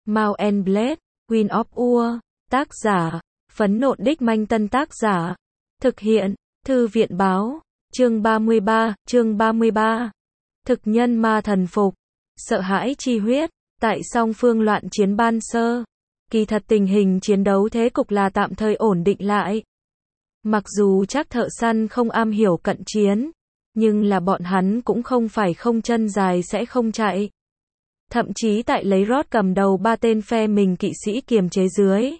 Mount and Blade, Queen of War, tác giả, Phấn Nộn Đích Manh Tân tác giả, thực hiện, Thư viện báo, chương 33, thực nhân ma thần phục, sợ hãi chi huyết, tại song phương loạn chiến ban sơ, kỳ thật tình hình chiến đấu thế cục là tạm thời ổn định lại. Mặc dù chắc thợ săn không am hiểu cận chiến, nhưng là bọn hắn cũng không phải không chân dài sẽ không chạy. Thậm chí tại lấy Rod cầm đầu 3 tên phe mình kỵ sĩ kiềm chế dưới.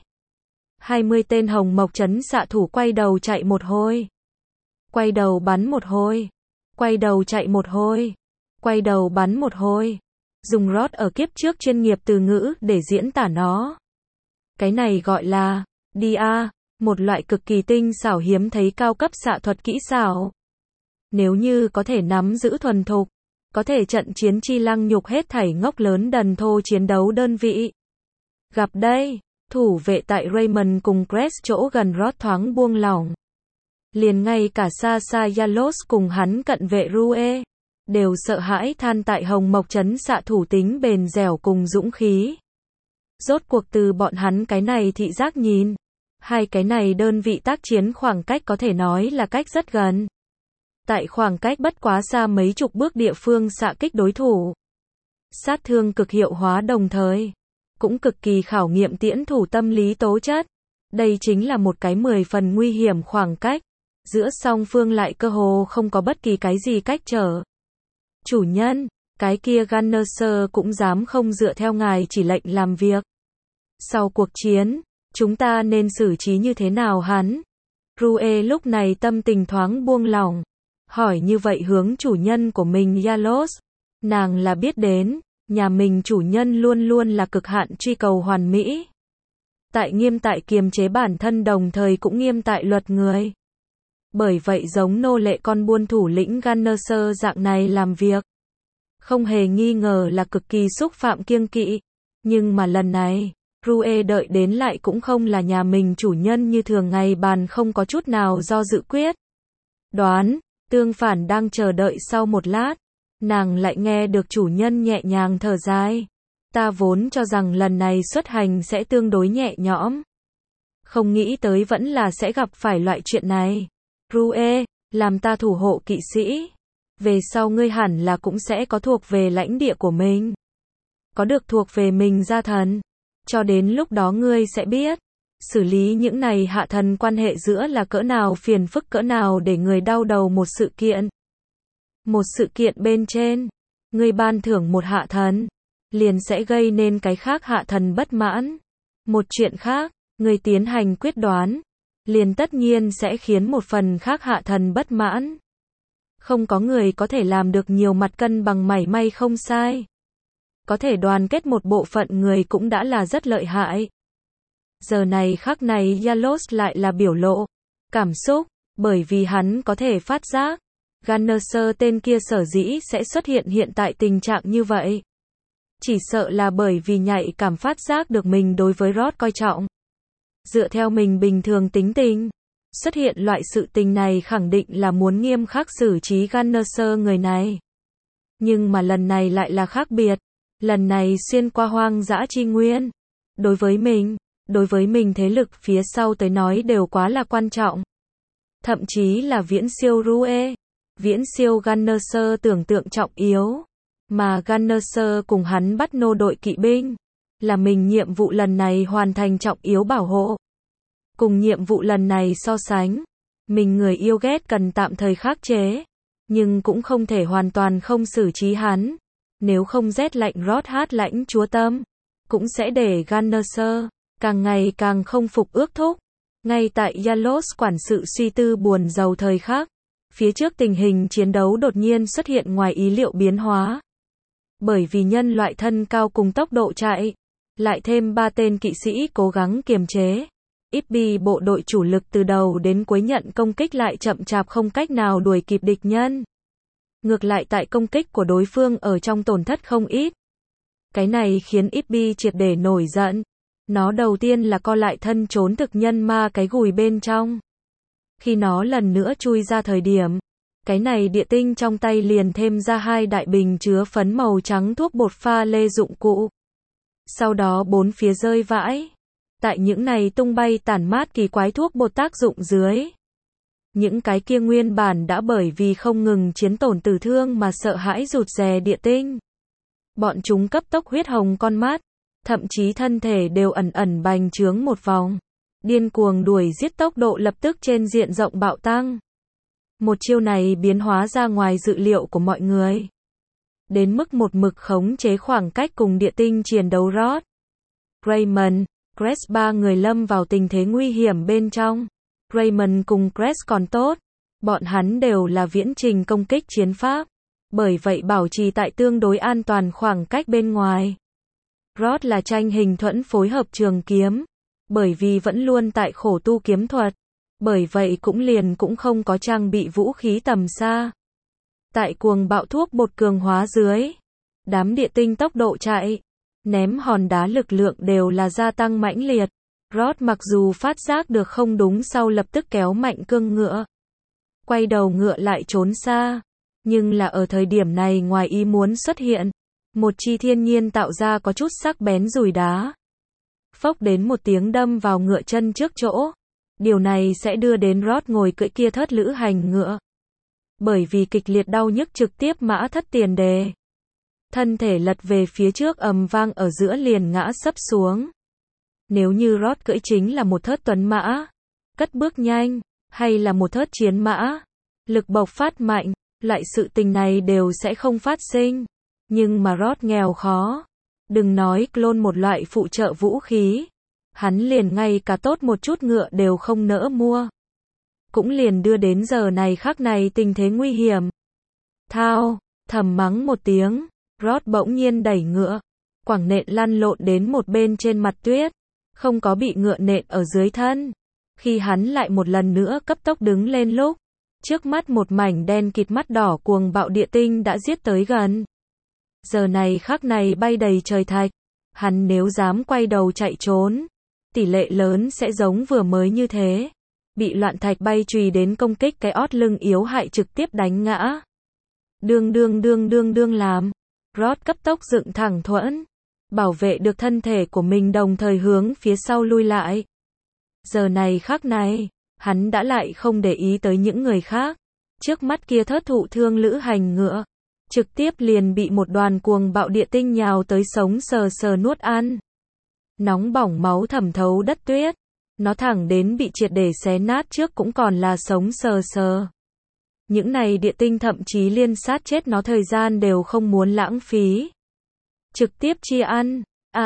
20 tên hồng mộc trấn xạ thủ quay đầu chạy một hồi. Quay đầu bắn một hồi. Quay đầu chạy một hồi. Quay đầu bắn một hồi. Dùng Rod ở kiếp trước chuyên nghiệp từ ngữ để diễn tả nó. Cái này gọi là DA, một loại cực kỳ tinh xảo hiếm thấy cao cấp xạ thuật kỹ xảo. Nếu như có thể nắm giữ thuần thục, có thể trận chiến chi lăng nhục hết thảy ngốc lớn đần thô chiến đấu đơn vị. Gặp đây, thủ vệ tại Raymond cùng Crest chỗ gần Rod thoáng buông lỏng. Liền ngay cả xa xa Yalos cùng hắn cận vệ Rue, đều sợ hãi than tại hồng mộc trấn xạ thủ tính bền dẻo cùng dũng khí. Rốt cuộc từ bọn hắn cái này thị giác nhìn, hai cái này đơn vị tác chiến khoảng cách có thể nói là cách rất gần. Tại khoảng cách bất quá xa mấy chục bước địa phương xạ kích đối thủ. Sát thương cực hiệu hóa đồng thời, cũng cực kỳ khảo nghiệm tiễn thủ tâm lý tố chất. Đây chính là một cái 10 phần nguy hiểm khoảng cách. Giữa song phương lại cơ hồ không có bất kỳ cái gì cách trở. Chủ nhân, cái kia Gunnerser cũng dám không dựa theo ngài chỉ lệnh làm việc. Sau cuộc chiến, chúng ta nên xử trí như thế nào hắn? Rue lúc này tâm tình thoáng buông lỏng. Hỏi như vậy hướng chủ nhân của mình Yalos. Nàng là biết đến, nhà mình chủ nhân luôn luôn là cực hạn truy cầu hoàn mỹ. Tại nghiêm tại kiềm chế bản thân đồng thời cũng nghiêm tại luật người. Bởi vậy giống nô lệ con buôn thủ lĩnh Gunnerser dạng này làm việc. Không hề nghi ngờ là cực kỳ xúc phạm kiêng kỵ. Nhưng mà lần này, Rue đợi đến lại cũng không là nhà mình chủ nhân như thường ngày bàn không có chút nào do dự quyết. Đoán. Tương phản đang chờ đợi sau một lát, nàng lại nghe được chủ nhân nhẹ nhàng thở dài. Ta vốn cho rằng lần này xuất hành sẽ tương đối nhẹ nhõm. Không nghĩ tới vẫn là sẽ gặp phải loại chuyện này. Rue, làm ta thủ hộ kỵ sĩ. Về sau ngươi hẳn là cũng sẽ có thuộc về lãnh địa của mình. Có được thuộc về mình gia thần. Cho đến lúc đó ngươi sẽ biết. Xử lý những này hạ thần quan hệ giữa là cỡ nào phiền phức cỡ nào để người đau đầu một sự kiện. Một sự kiện bên trên, người ban thưởng một hạ thần, liền sẽ gây nên cái khác hạ thần bất mãn. Một chuyện khác, người tiến hành quyết đoán, liền tất nhiên sẽ khiến một phần khác hạ thần bất mãn. Không có người có thể làm được nhiều mặt cân bằng mảy may không sai. Có thể đoàn kết một bộ phận người cũng đã là rất lợi hại. Giờ này khắc này Yalos lại là biểu lộ cảm xúc, bởi vì hắn có thể phát giác Gunnerser tên kia sở dĩ sẽ xuất hiện hiện tại tình trạng như vậy. Chỉ sợ là bởi vì nhạy cảm phát giác được mình đối với Rod coi trọng. Dựa theo mình bình thường tính tình, xuất hiện loại sự tình này khẳng định là muốn nghiêm khắc xử trí Gunnerser người này. Nhưng mà lần này lại là khác biệt. Lần này xuyên qua hoang dã chi nguyên. Đối với mình thế lực phía sau tới nói đều quá là quan trọng. Thậm chí là viễn siêu Rue, viễn siêu Gunnerser tưởng tượng trọng yếu. Mà Gunnerser cùng hắn bắt nô đội kỵ binh, là mình nhiệm vụ lần này hoàn thành trọng yếu bảo hộ. Cùng nhiệm vụ lần này so sánh, mình người yêu ghét cần tạm thời khắc chế, nhưng cũng không thể hoàn toàn không xử trí hắn. Nếu không rét lạnh Rod hát lãnh chúa tâm, cũng sẽ để Gunnerser càng ngày càng không phục ước thúc. Ngay tại Yalos quản sự suy tư buồn rầu thời khắc, phía trước tình hình chiến đấu đột nhiên xuất hiện ngoài ý liệu biến hóa. Bởi vì nhân loại thân cao cùng tốc độ chạy, lại thêm 3 tên kỵ sĩ cố gắng kiềm chế. Ibbi bộ đội chủ lực từ đầu đến cuối nhận công kích lại chậm chạp không cách nào đuổi kịp địch nhân. Ngược lại tại công kích của đối phương ở trong tổn thất không ít. Cái này khiến Ibbi triệt để nổi giận. Nó đầu tiên là co lại thân trốn thực nhân ma cái gùi bên trong. Khi nó lần nữa chui ra thời điểm, cái này địa tinh trong tay liền thêm ra 2 đại bình chứa phấn màu trắng thuốc bột pha lê dụng cụ. Sau đó bốn phía rơi vãi. Tại những này tung bay tản mát kỳ quái thuốc bột tác dụng dưới. Những cái kia nguyên bản đã bởi vì không ngừng chiến tổn tử thương mà sợ hãi rụt rè địa tinh. Bọn chúng cấp tốc huyết hồng con mắt, thậm chí thân thể đều ẩn ẩn bành trướng một vòng. Điên cuồng đuổi giết tốc độ lập tức trên diện rộng bạo tăng. Một chiêu này biến hóa ra ngoài dự liệu của mọi người. Đến mức một mực khống chế khoảng cách cùng địa tinh chiến đấu Rod, Raymond, Crest ba người lâm vào tình thế nguy hiểm bên trong. Raymond cùng Crest còn tốt, bọn hắn đều là viễn trình công kích chiến pháp, bởi vậy bảo trì tại tương đối an toàn khoảng cách bên ngoài. Rod là tranh hình thuẫn phối hợp trường kiếm, bởi vì vẫn luôn tại khổ tu kiếm thuật, bởi vậy cũng không có trang bị vũ khí tầm xa. Tại cuồng bạo thuốc bột cường hóa dưới, đám địa tinh tốc độ chạy, ném hòn đá lực lượng đều là gia tăng mãnh liệt. Rod mặc dù phát giác được không đúng sau lập tức kéo mạnh cương ngựa, quay đầu ngựa lại trốn xa, nhưng là ở thời điểm này ngoài ý muốn xuất hiện, một chi thiên nhiên tạo ra có chút sắc bén dùi đá. Phốc đến một tiếng đâm vào ngựa chân trước chỗ. Điều này sẽ đưa đến Rod ngồi cưỡi kia thất lữ hành ngựa. Bởi vì kịch liệt đau nhức trực tiếp mã thất tiền đề. Thân thể lật về phía trước ầm vang ở giữa liền ngã sấp xuống. Nếu như Rod cưỡi chính là một thớt tuấn mã, cất bước nhanh, hay là một thớt chiến mã, lực bộc phát mạnh, loại sự tình này đều sẽ không phát sinh. Nhưng mà Rod nghèo khó. Đừng nói clone một loại phụ trợ vũ khí. Hắn liền ngay cả tốt một chút ngựa đều không nỡ mua. Cũng liền đưa đến giờ này khắc này tình thế nguy hiểm. Thao, thầm mắng một tiếng, Rod bỗng nhiên đẩy ngựa, quẳng nện lăn lộn đến một bên trên mặt tuyết, không có bị ngựa nện ở dưới thân. Khi hắn lại một lần nữa cấp tốc đứng lên lúc, trước mắt một mảnh đen kịt mắt đỏ cuồng bạo địa tinh đã giết tới gần. Giờ này khắc này bay đầy trời thạch, hắn nếu dám quay đầu chạy trốn, tỷ lệ lớn sẽ giống vừa mới như thế, bị loạn thạch bay chùy đến công kích cái ót lưng yếu hại trực tiếp đánh ngã. Đương làm, Rod cấp tốc dựng thẳng thuẫn, bảo vệ được thân thể của mình đồng thời hướng phía sau lui lại. Giờ này khắc này, hắn đã lại không để ý tới những người khác, trước mắt kia thớt thụ thương lữ hành ngựa, trực tiếp liền bị một đoàn cuồng bạo địa tinh nhào tới sống sờ sờ nuốt ăn. Nóng bỏng máu thẩm thấu đất tuyết, nó thẳng đến bị triệt để xé nát trước cũng còn là sống sờ sờ. Những này địa tinh thậm chí liên sát chết nó thời gian đều không muốn lãng phí. Trực tiếp chia ăn,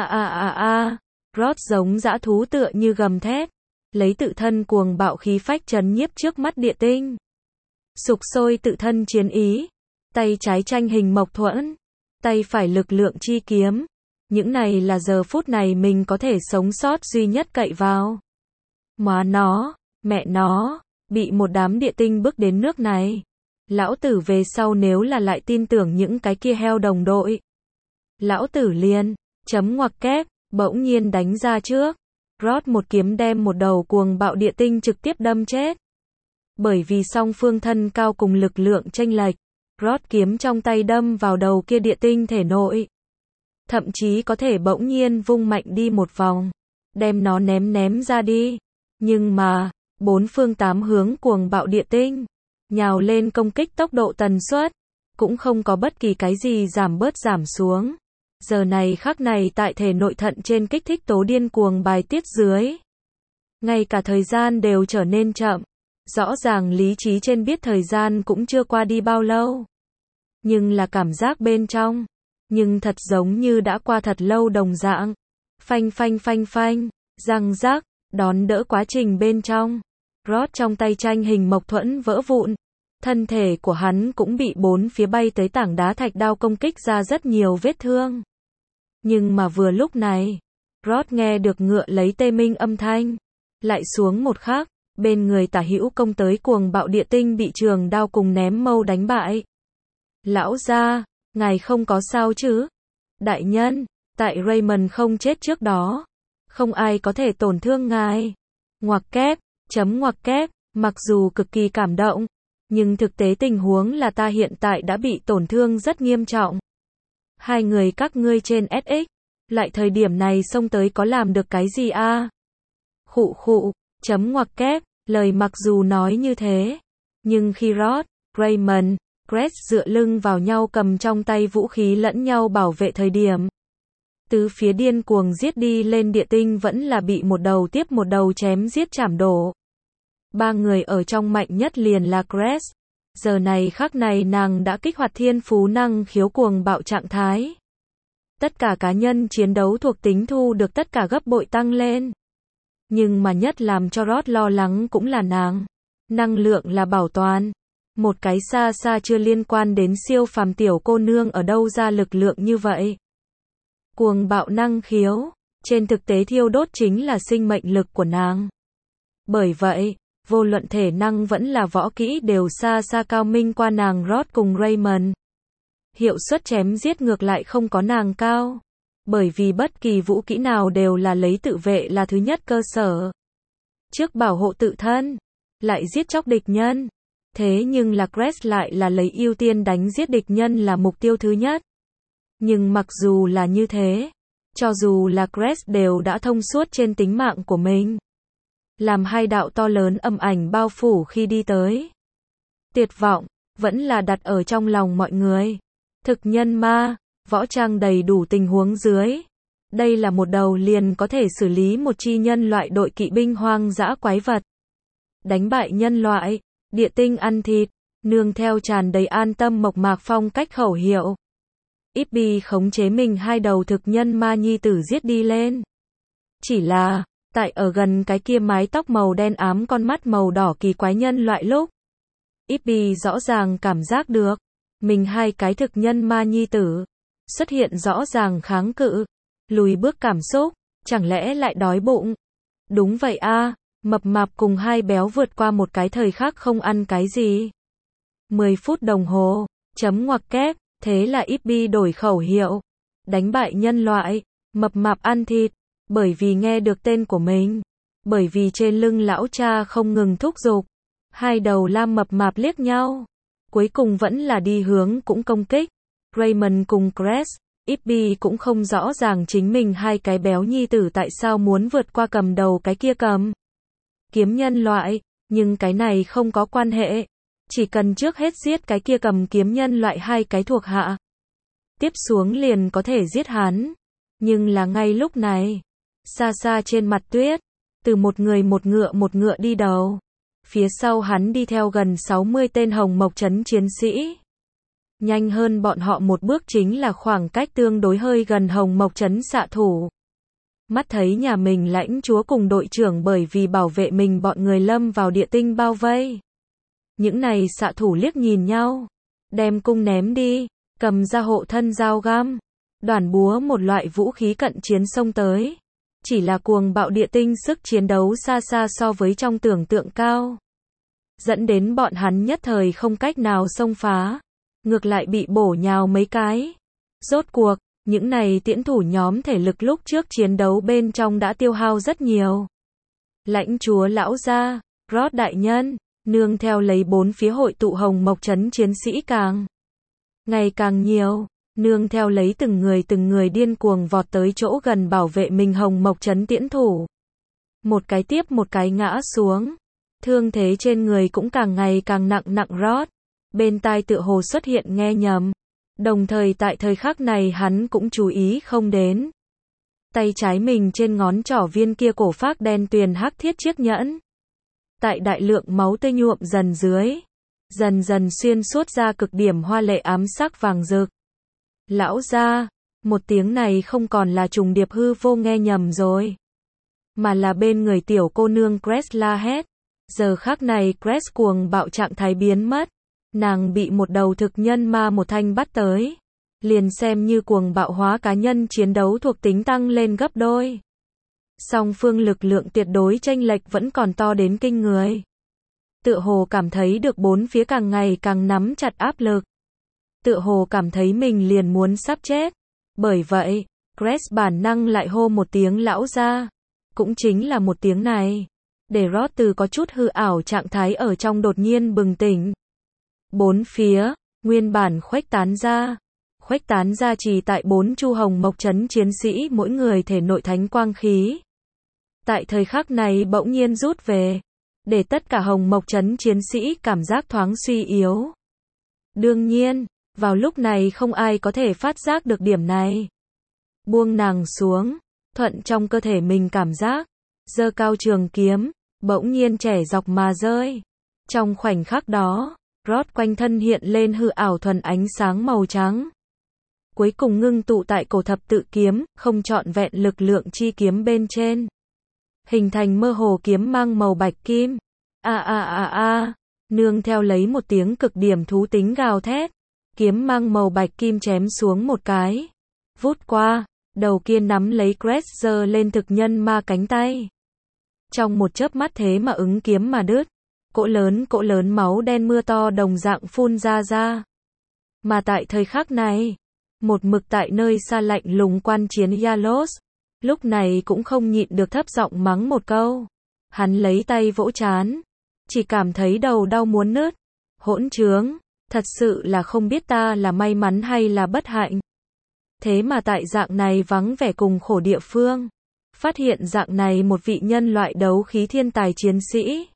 Rod giống dã thú tựa như gầm thét, lấy tự thân cuồng bạo khí phách trấn nhiếp trước mắt địa tinh. Sục sôi tự thân chiến ý, tay trái tranh hình mộc thuẫn, tay phải lực lượng chi kiếm. Những này là giờ phút này mình có thể sống sót duy nhất cậy vào. Má nó, mẹ nó, bị một đám địa tinh bước đến nước này. Lão tử về sau nếu là lại tin tưởng những cái kia heo đồng đội. Lão tử liền, chấm ngoặc kép, bỗng nhiên đánh ra trước. Rod một kiếm đem một đầu cuồng bạo địa tinh trực tiếp đâm chết. Bởi vì song phương thân cao cùng lực lượng chênh lệch, Rod kiếm trong tay đâm vào đầu kia địa tinh thể nội. Thậm chí có thể bỗng nhiên vung mạnh đi một vòng, đem nó ném ra đi. Nhưng mà, bốn phương tám hướng cuồng bạo địa tinh, nhào lên công kích tốc độ tần suất, cũng không có bất kỳ cái gì giảm xuống. Giờ này khắc này tại thể nội thận trên kích thích tố điên cuồng bài tiết dưới. Ngay cả thời gian đều trở nên chậm. Rõ ràng lý trí trên biết thời gian cũng chưa qua đi bao lâu. Nhưng là cảm giác bên trong. Nhưng thật giống như đã qua thật lâu đồng dạng. Phanh, răng rác, đón đỡ quá trình bên trong. Rod trong tay tranh hình mộc thuẫn vỡ vụn. Thân thể của hắn cũng bị bốn phía bay tới tảng đá thạch đao công kích ra rất nhiều vết thương. Nhưng mà vừa lúc này, Rod nghe được ngựa lấy tê minh âm thanh. Lại xuống một khắc, bên người tả hữu công tới cuồng bạo địa tinh bị trường đao cùng ném mâu đánh bại. Lão gia, ngài không có sao chứ? Đại nhân, tại Raymond không chết trước đó, không ai có thể tổn thương ngài. Ngoặc kép, mặc dù cực kỳ cảm động, nhưng thực tế tình huống là ta hiện tại đã bị tổn thương rất nghiêm trọng. Hai người các ngươi trên SX, Lại thời điểm này xông tới có làm được cái gì a? Khụ khụ, chấm ngoặc kép, lời mặc dù nói như thế, nhưng khi Ross, Raymond, Grace dựa lưng vào nhau cầm trong tay vũ khí lẫn nhau bảo vệ thời điểm tứ phía điên cuồng giết đi lên, địa tinh vẫn là bị một đầu tiếp một đầu chém giết chảm đổ. Ba người ở trong mạnh nhất liền là Grace. Giờ này khắc này nàng đã kích hoạt thiên phú năng khiếu cuồng bạo trạng thái. Tất cả cá nhân chiến đấu thuộc tính thu được tất cả gấp bội tăng lên. Nhưng mà nhất làm cho Ross lo lắng cũng là nàng. Năng lượng là bảo toàn. Một cái xa xa chưa liên quan đến siêu phàm tiểu cô nương ở đâu ra lực lượng như vậy. Cuồng bạo năng khiếu, trên thực tế thiêu đốt chính là sinh mệnh lực của nàng. Bởi vậy, vô luận thể năng vẫn là võ kỹ đều xa xa cao minh qua nàng Ross cùng Raymond. Hiệu suất chém giết ngược lại không có nàng cao. Bởi vì bất kỳ vũ kỹ nào đều là lấy tự vệ là thứ nhất cơ sở. Trước bảo hộ tự thân, lại giết chóc địch nhân. Thế nhưng là Grace lại là lấy ưu tiên đánh giết địch nhân là mục tiêu thứ nhất. Nhưng mặc dù là như thế, cho dù là Grace đều đã thông suốt trên tính mạng của mình. Làm hai đạo to lớn âm ảnh bao phủ khi đi tới. Tuyệt vọng, vẫn là đặt ở trong lòng mọi người. Thực nhân ma, võ trang đầy đủ tình huống dưới. Đây là một đầu liền có thể xử lý một chi nhân loại đội kỵ binh hoang dã quái vật. Đánh bại nhân loại, địa tinh ăn thịt, nương theo tràn đầy an tâm mộc mạc phong cách khẩu hiệu. Ibby khống chế mình hai đầu thực nhân ma nhi tử giết đi lên. Chỉ là, tại ở gần cái kia mái tóc màu đen ám con mắt màu đỏ kỳ quái nhân loại lúc. Ibby rõ ràng cảm giác được, mình hai cái thực nhân ma nhi tử, xuất hiện rõ ràng kháng cự, lùi bước cảm xúc, chẳng lẽ lại đói bụng. Đúng vậy a, mập mạp cùng hai béo vượt qua một cái thời khắc không ăn cái gì. 10 phút đồng hồ, chấm ngoặc kép, thế là Ibby đổi khẩu hiệu. Đánh bại nhân loại, mập mạp ăn thịt, bởi vì nghe được tên của mình. Bởi vì trên lưng lão cha không ngừng thúc giục. Hai đầu lam mập mạp liếc nhau. Cuối cùng vẫn là đi hướng cũng công kích. Raymond cùng Grace, Ibby cũng không rõ ràng chính mình hai cái béo nhi tử tại sao muốn vượt qua cầm đầu cái kia cầm kiếm nhân loại, nhưng cái này không có quan hệ. Chỉ cần trước hết giết cái kia cầm kiếm nhân loại hai cái thuộc hạ. Tiếp xuống liền có thể giết hắn. Nhưng là ngay lúc này, xa xa trên mặt tuyết, từ một người một ngựa đi đầu. Phía sau hắn đi theo gần 60 tên Hồng Mộc Trấn chiến sĩ. Nhanh hơn bọn họ một bước chính là khoảng cách tương đối hơi gần Hồng Mộc Trấn xạ thủ. Mắt thấy nhà mình lãnh chúa cùng đội trưởng bởi vì bảo vệ mình bọn người lâm vào địa tinh bao vây. Những này xạ thủ liếc nhìn nhau, đem cung ném đi, cầm ra hộ thân dao găm, đoản búa một loại vũ khí cận chiến xông tới. Chỉ là cuồng bạo địa tinh sức chiến đấu xa xa so với trong tưởng tượng cao. Dẫn đến bọn hắn nhất thời không cách nào xông phá, ngược lại bị bổ nhào mấy cái. Rốt cuộc, những này tiễn thủ nhóm thể lực lúc trước chiến đấu bên trong đã tiêu hao rất nhiều. Lãnh chúa lão gia, Ross đại nhân, nương theo lấy bốn phía hội tụ Hồng Mộc Trấn chiến sĩ ngày càng nhiều, nương theo lấy từng người điên cuồng vọt tới chỗ gần bảo vệ mình Hồng Mộc Trấn tiễn thủ. Một cái tiếp một cái ngã xuống, thương thế trên người cũng càng ngày càng nặng Ross. Bên tai tựa hồ xuất hiện nghe nhầm. Đồng thời tại thời khắc này hắn cũng chú ý không đến. Tay trái mình trên ngón trỏ viên kia cổ phác đen tuyền hắc thiết chiếc nhẫn. Tại đại lượng máu tươi nhuộm dần dưới. Dần dần xuyên suốt ra cực điểm hoa lệ ám sắc vàng rực. Lão gia, một tiếng này không còn là trùng điệp hư vô nghe nhầm rồi. Mà là bên người tiểu cô nương Grace la hét. Giờ khắc này Grace cuồng bạo trạng thái biến mất. Nàng bị một đầu thực nhân ma một thanh bắt tới. Liền xem như cuồng bạo hóa cá nhân chiến đấu thuộc tính tăng lên gấp đôi. Song phương lực lượng tuyệt đối chênh lệch vẫn còn to đến kinh người. Tựa hồ cảm thấy được bốn phía càng ngày càng nắm chặt áp lực. Tựa hồ cảm thấy mình liền muốn sắp chết. Bởi vậy, Grace bản năng lại hô một tiếng lão gia. Cũng chính là một tiếng này. Để Ross từ có chút hư ảo trạng thái ở trong đột nhiên bừng tỉnh. Bốn phía, nguyên bản khuếch tán ra. khuếch tán ra trì tại 4 chu hồng mộc trấn chiến sĩ mỗi người thể nội thánh quang khí. Tại thời khắc này bỗng nhiên rút về, để tất cả hồng mộc trấn chiến sĩ cảm giác thoáng suy yếu. Đương nhiên, vào lúc này không ai có thể phát giác được điểm này. Buông nàng xuống, thuận trong cơ thể mình cảm giác, giơ cao trường kiếm, bỗng nhiên chẻ dọc mà rơi. Trong khoảnh khắc đó, Rod quanh thân hiện lên hư ảo thuần ánh sáng màu trắng. Cuối cùng ngưng tụ tại cổ thập tự kiếm, không trọn vẹn lực lượng chi kiếm bên trên. Hình thành mơ hồ kiếm mang màu bạch kim. Nương theo lấy một tiếng cực điểm thú tính gào thét. Kiếm mang màu bạch kim chém xuống một cái. Vút qua, đầu kia nắm lấy Crest giơ lên thực nhân ma cánh tay. Trong một chớp mắt thế mà ứng kiếm mà đứt. Cỗ lớn máu đen mưa to đồng dạng phun ra. Mà tại thời khắc này, một mực tại nơi xa lạnh lùng quan chiến Yalos, lúc này cũng không nhịn được thấp giọng mắng một câu. Hắn lấy tay vỗ trán, chỉ cảm thấy đầu đau muốn nứt. Hỗn trướng, thật sự là không biết ta là may mắn hay là bất hạnh. Thế mà tại dạng này vắng vẻ cùng khổ địa phương, phát hiện dạng này một vị nhân loại đấu khí thiên tài chiến sĩ.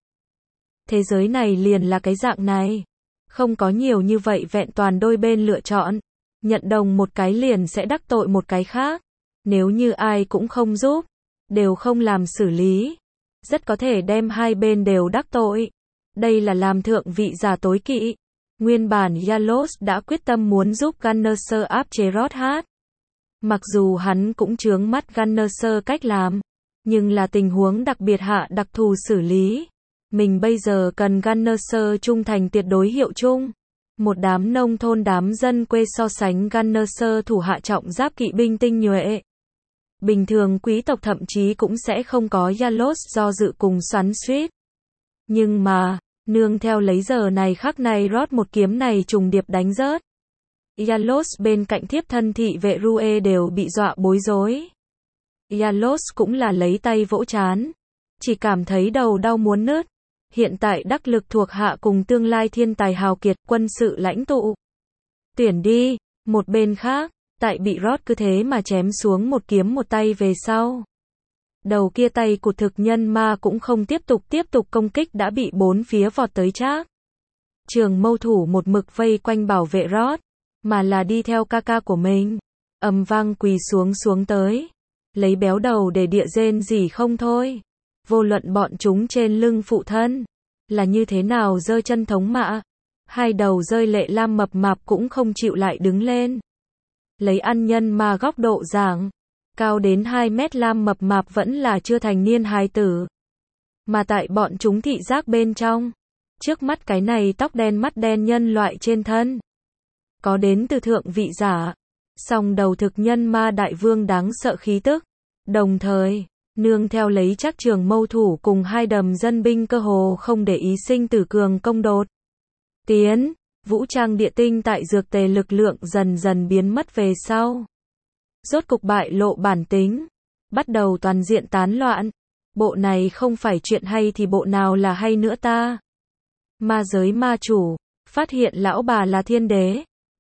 Thế giới này liền là cái dạng này. Không có nhiều như vậy vẹn toàn đôi bên lựa chọn. Nhận đồng một cái liền sẽ đắc tội một cái khác. Nếu như ai cũng không giúp, đều không làm xử lý, rất có thể đem hai bên đều đắc tội. Đây là làm thượng vị giả tối kỵ. Nguyên bản Yalos đã quyết tâm muốn giúp Gunnerser áp chế Rothat. Mặc dù hắn cũng chướng mắt Gunnerser cách làm, nhưng là tình huống đặc biệt hạ đặc thù xử lý. Mình bây giờ cần Gunnerser trung thành tuyệt đối hiệu chung. Một đám nông thôn đám dân quê so sánh Gunnerser thủ hạ trọng giáp kỵ binh tinh nhuệ. Bình thường quý tộc thậm chí cũng sẽ không có Yalos do dự cùng xoắn suýt. Nhưng mà, nương theo lấy giờ này khắc này Rod một kiếm này trùng điệp đánh rớt. Yalos bên cạnh thiếp thân thị vệ Rue đều bị dọa bối rối. Yalos cũng là lấy tay vỗ trán, chỉ cảm thấy đầu đau muốn nứt. Hiện tại đắc lực thuộc hạ cùng tương lai thiên tài hào kiệt quân sự lãnh tụ. Tuyển đi, một bên khác, tại bị Rod cứ thế mà chém xuống một kiếm một tay về sau. Đầu kia tay của thực nhân ma cũng không tiếp tục công kích đã bị bốn phía vọt tới Trác. Trường mâu thủ một mực vây quanh bảo vệ Rod, mà là đi theo ca ca của mình. Ầm vang quỳ xuống tới. Lấy béo đầu để địa rên rỉ không thôi. Vô luận bọn chúng trên lưng phụ thân là như thế nào giơ chân thống mạ, hai đầu rơi lệ lam mập mạp cũng không chịu lại đứng lên. Lấy ăn nhân ma góc độ giảng, cao đến 2 mét lam mập mạp vẫn là chưa thành niên hài tử. Mà tại bọn chúng thị giác bên trong, trước mắt cái này tóc đen mắt đen nhân loại trên thân, có đến từ thượng vị giả, song đầu thực nhân ma đại vương đáng sợ khí tức, đồng thời nương theo lấy Trác trường mâu thủ cùng hai đầm dân binh cơ hồ không để ý sinh tử cường công đột tiến, vũ trang địa tinh tại dược tề lực lượng dần dần biến mất về sau. Rốt cục bại lộ bản tính, bắt đầu toàn diện tán loạn. Bộ này không phải chuyện hay thì bộ nào là hay nữa ta? Ma giới ma chủ, phát hiện lão bà là thiên đế,